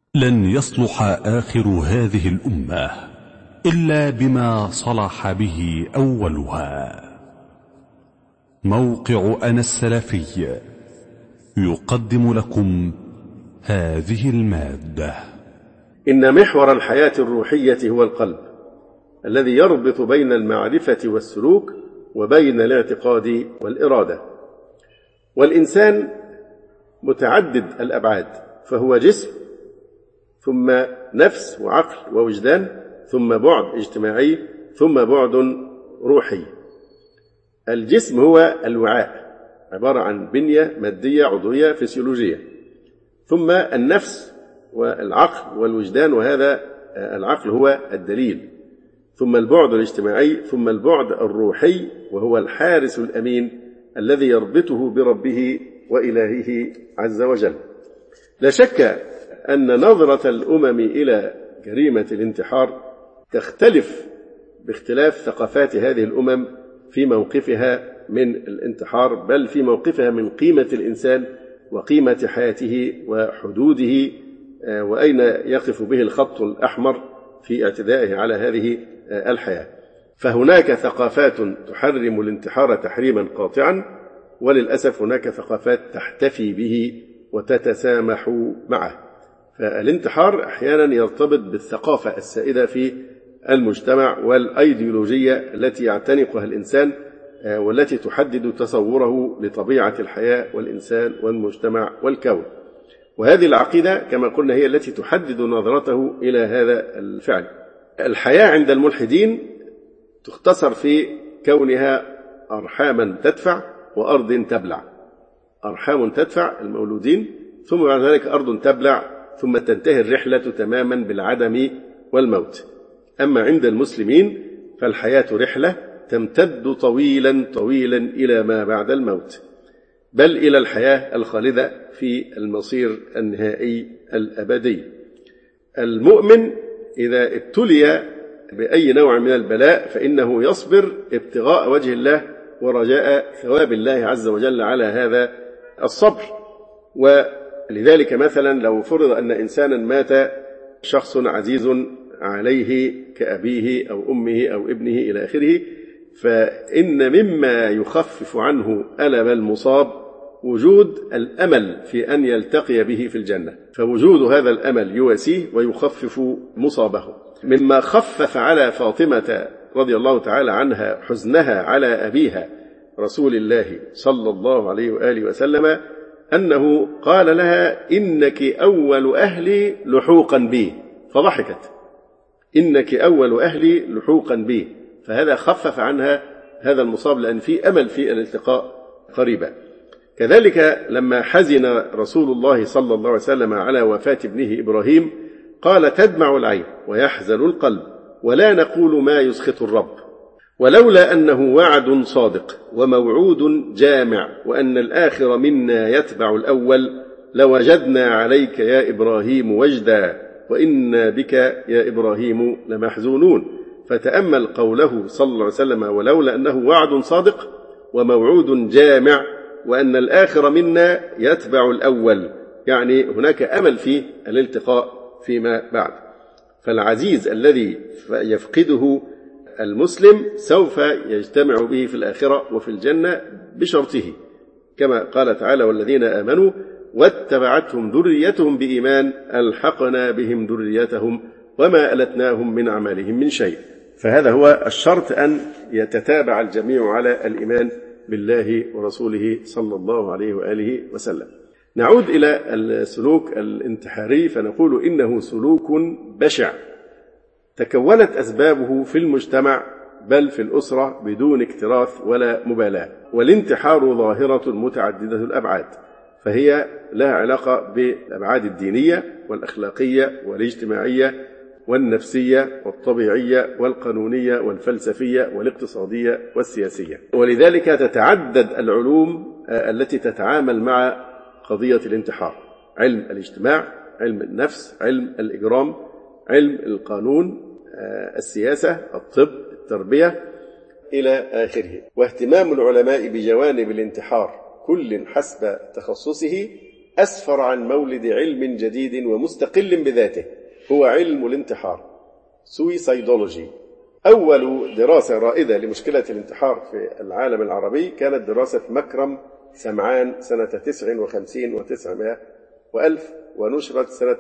لن يصلح آخر هذه الأمة إلا بما صلح به أولها. موقع أنا السلفي يقدم لكم هذه المادة. إن محور الحياة الروحية هو القلب الذي يربط بين المعرفة والسلوك وبين الاعتقاد والإرادة. والإنسان متعدد الأبعاد، فهو جسم ثم نفس وعقل ووجدان ثم بعد اجتماعي ثم بعد روحي. الجسم هو الوعاء، عبارة عن بنية مادية عضوية فسيولوجية، ثم النفس والعقل والوجدان، وهذا العقل هو الدليل، ثم البعد الاجتماعي، ثم البعد الروحي وهو الحارس الأمين الذي يربطه بربه وإلهه عز وجل. لا شك أن نظرة الأمم إلى جريمة الانتحار تختلف باختلاف ثقافات هذه الأمم في موقفها من الانتحار، بل في موقفها من قيمة الإنسان وقيمة حياته وحدوده، وأين يقف به الخط الأحمر في اعتدائه على هذه الحياة. فهناك ثقافات تحرم الانتحار تحريما قاطعا، وللأسف هناك ثقافات تحتفي به وتتسامح معه. فالانتحار أحيانا يرتبط بالثقافة السائدة في المجتمع والأيديولوجية التي يعتنقها الإنسان والتي تحدد تصوره لطبيعة الحياة والإنسان والمجتمع والكون. وهذه العقيدة كما قلنا هي التي تحدد نظرته إلى هذا الفعل. الحياة عند الملحدين تختصر في كونها أرحاما تدفع وأرض تبلع. أرحام تدفع المولودين، ثم بعد ذلك أرض تبلع، ثم تنتهي الرحلة تماما بالعدم والموت. أما عند المسلمين فالحياة رحلة تمتد طويلا طويلا إلى ما بعد الموت، بل إلى الحياة الخالدة في المصير النهائي الأبدي. المؤمن إذا ابتلي بأي نوع من البلاء فإنه يصبر ابتغاء وجه الله ورجاء ثواب الله عز وجل على هذا الصبر. ولذلك مثلا لو فرض أن إنسانا مات، شخص عزيز عليه كأبيه أو أمه أو ابنه إلى آخره، فإن مما يخفف عنه ألم المصاب وجود الأمل في أن يلتقي به في الجنة، فوجود هذا الأمل يواسيه ويخفف مصابه. مما خفف على فاطمة رضي الله تعالى عنها حزنها على أبيها رسول الله صلى الله عليه وآله وسلم أنه قال لها: إنك أول أهلي لحوقا بي، فضحكت. إنك أول أهلي لحوقا بي، فهذا خفف عنها هذا المصاب لأن في أمل في الالتقاء قريبا. كذلك لما حزن رسول الله صلى الله عليه وسلم على وفاة ابنه إبراهيم قال: تدمع العين ويحزن القلب ولا نقول ما يسخط الرب، ولولا أنه وعد صادق وموعود جامع وأن الآخر منا يتبع الأول لوجدنا عليك يا إبراهيم وجدا وإنا بك يا إبراهيم لمحزونون. فتأمل قوله صلى الله عليه وسلم: ولولا أنه وعد صادق وموعود جامع وأن الآخر منا يتبع الأول، يعني هناك أمل في الالتقاء فيما بعد. فالعزيز الذي يفقده المسلم سوف يجتمع به في الآخرة وفي الجنة بشرطه، كما قال تعالى: والذين آمنوا واتبعتهم ذريتهم بإيمان ألحقنا بهم ذريتهم وما ألتناهم من أعمالهم من شيء. فهذا هو الشرط، أن يتتابع الجميع على الإيمان بالله ورسوله صلى الله عليه وآله وسلم. نعود إلى السلوك الانتحاري فنقول إنه سلوك بشع تكونت أسبابه في المجتمع بل في الأسرة بدون اكتراث ولا مبالاة. والانتحار ظاهرة متعددة الأبعاد، فهي لها علاقة بالأبعاد الدينية والأخلاقية والاجتماعية والنفسية والطبيعية والقانونية والفلسفية والاقتصادية والسياسية. ولذلك تتعدد العلوم التي تتعامل مع قضية الانتحار: علم الاجتماع، علم النفس، علم الإجرام، علم القانون، السياسة، الطب، التربية إلى آخره. واهتمام العلماء بجوانب الانتحار كل حسب تخصصه أسفر عن مولد علم جديد ومستقل بذاته، هو علم الانتحار، سويسايدولوجي. أول دراسة رائدة لمشكلة الانتحار في العالم العربي كانت دراسة مكرم سمعان سنة 59 و900 و1000، ونشرت سنة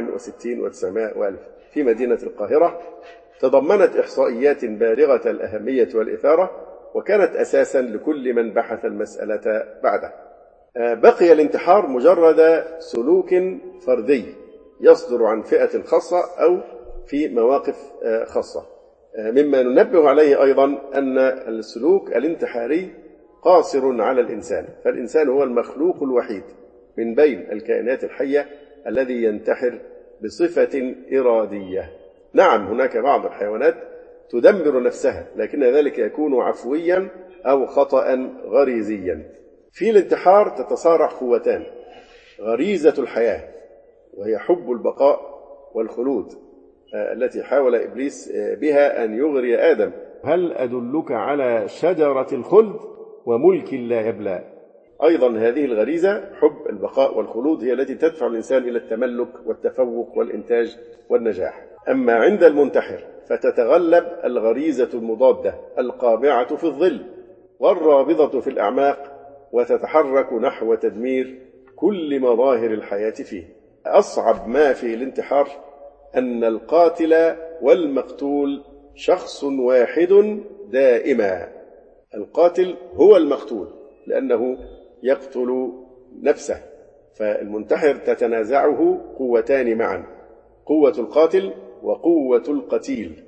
64 و900 و1000 في مدينة القاهرة. تضمنت إحصائيات بالغة الأهمية والإثارة، وكانت أساسا لكل من بحث المسألة بعده. بقي الانتحار مجرد سلوك فردي يصدر عن فئة خاصة أو في مواقف خاصة. مما ننبه عليه أيضا أن السلوك الانتحاري قاصر على الإنسان، فالإنسان هو المخلوق الوحيد من بين الكائنات الحية الذي ينتحر بصفة إرادية. نعم، هناك بعض الحيوانات تدمر نفسها، لكن ذلك يكون عفويا أو خطأ غريزيا. في الانتحار تتصارع قوتان: غريزة الحياة وهي حب البقاء والخلود التي حاول إبليس بها أن يغري آدم: هل أدلك على شجرة الخلد وملك لا يبلى. أيضا هذه الغريزة حب البقاء والخلود هي التي تدفع الإنسان إلى التملك والتفوق والإنتاج والنجاح. أما عند المنتحر فتتغلب الغريزة المضادة القابعة في الظل والرابضة في الأعماق، وتتحرك نحو تدمير كل مظاهر الحياة فيه. أصعب ما في الانتحار أن القاتل والمقتول شخص واحد دائما. القاتل هو المقتول لأنه يقتل نفسه، فالمنتحر تتنازعه قوتان معا: قوة القاتل وقوة القتيل،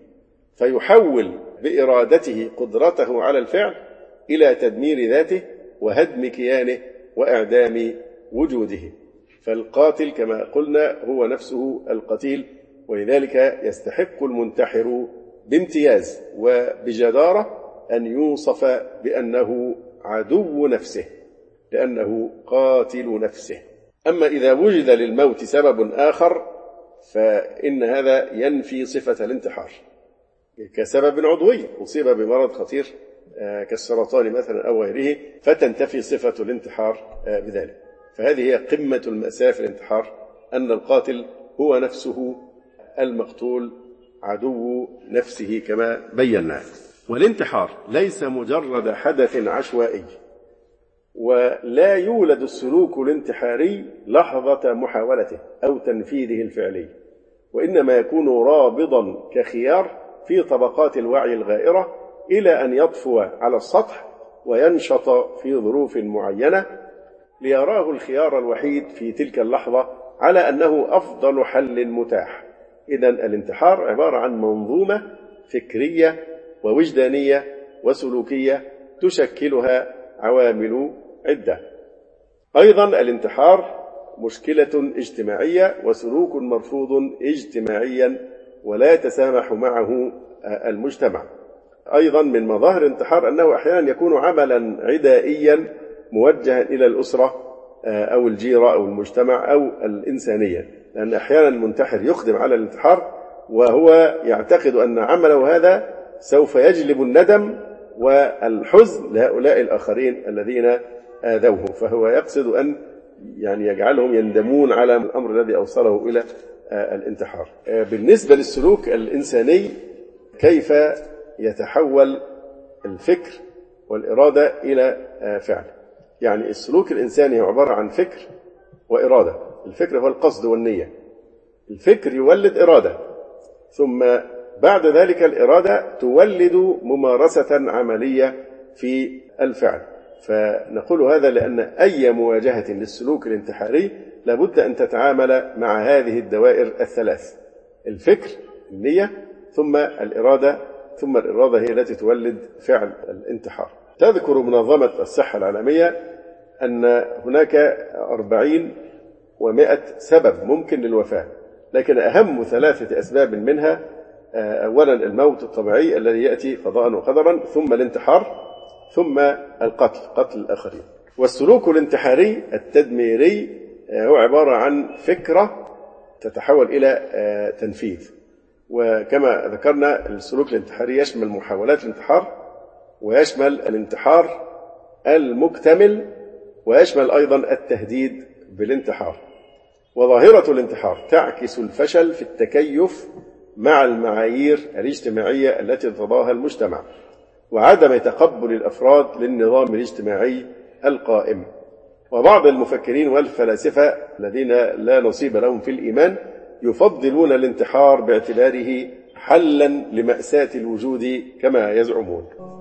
فيحول بإرادته قدرته على الفعل إلى تدمير ذاته وهدم كيانه وإعدام وجوده. فالقاتل كما قلنا هو نفسه القتيل، ولذلك يستحق المنتحر بامتياز وبجدارة أن يوصف بأنه عدو نفسه، لأنه قاتل نفسه. أما إذا وجد للموت سبب آخر فإن هذا ينفي صفة الانتحار، كسبب عضوي أصيب بمرض خطير كالسرطان مثلا أو غيره، فتنتفي صفة الانتحار بذلك. فهذه هي قمة المأساة في الانتحار، أن القاتل هو نفسه المقتول عدو نفسه كما بينا. والانتحار ليس مجرد حدث عشوائي، ولا يولد السلوك الانتحاري لحظة محاولته أو تنفيذه الفعلي، وإنما يكون رابضا كخيار في طبقات الوعي الغائرة إلى أن يطفو على السطح وينشط في ظروف معينة ليراه الخيار الوحيد في تلك اللحظة على أنه أفضل حل متاح. إذن الانتحار عبارة عن منظومة فكرية ووجدانية وسلوكية تشكلها عوامل عدة. أيضا الانتحار مشكلة اجتماعية وسلوك مرفوض اجتماعيا ولا يتسامح معه المجتمع. أيضا من مظاهر الانتحار أنه أحيانا يكون عملا عدائيا موجها إلى الأسرة أو الجيرة أو المجتمع أو الإنسانية، لأن أحيانا المنتحر يقدم على الانتحار وهو يعتقد أن عمله هذا سوف يجلب الندم والحزن لهؤلاء الآخرين الذين آذوه، فهو يقصد أن يجعلهم يندمون على الأمر الذي أوصله إلى الانتحار. بالنسبة للسلوك الإنساني، كيف يتحول الفكر والإرادة إلى فعل؟ يعني السلوك الإنساني هو عبارة عن فكر وإرادة. الفكر هو القصد والنية، الفكر يولد إرادة، ثم بعد ذلك الإرادة تولد ممارسة عملية في الفعل. فنقول هذا لأن أي مواجهة للسلوك الانتحاري لابد أن تتعامل مع هذه الدوائر الثلاث: الفكر، النية، ثم الإرادة، ثم الإرادة هي التي تولد فعل الانتحار. تذكر منظمة الصحة العالمية أن هناك 40 و100 سبب ممكن للوفاة، لكن أهم 3 أسباب منها: أولا الموت الطبيعي الذي يأتي قضاء وقدرا، ثم الانتحار، ثم القتل، قتل الآخرين. والسلوك الانتحاري التدميري هو عبارة عن فكرة تتحول إلى تنفيذ. وكما ذكرنا السلوك الانتحاري يشمل محاولات الانتحار، ويشمل الانتحار المكتمل، ويشمل أيضا التهديد بالانتحار. وظاهرة الانتحار تعكس الفشل في التكيف مع المعايير الاجتماعية التي ارتضاها المجتمع، وعدم تقبل الأفراد للنظام الاجتماعي القائم. وبعض المفكرين والفلاسفة الذين لا نصيب لهم في الإيمان يفضلون الانتحار باعتباره حلا لمأساة الوجود كما يزعمون.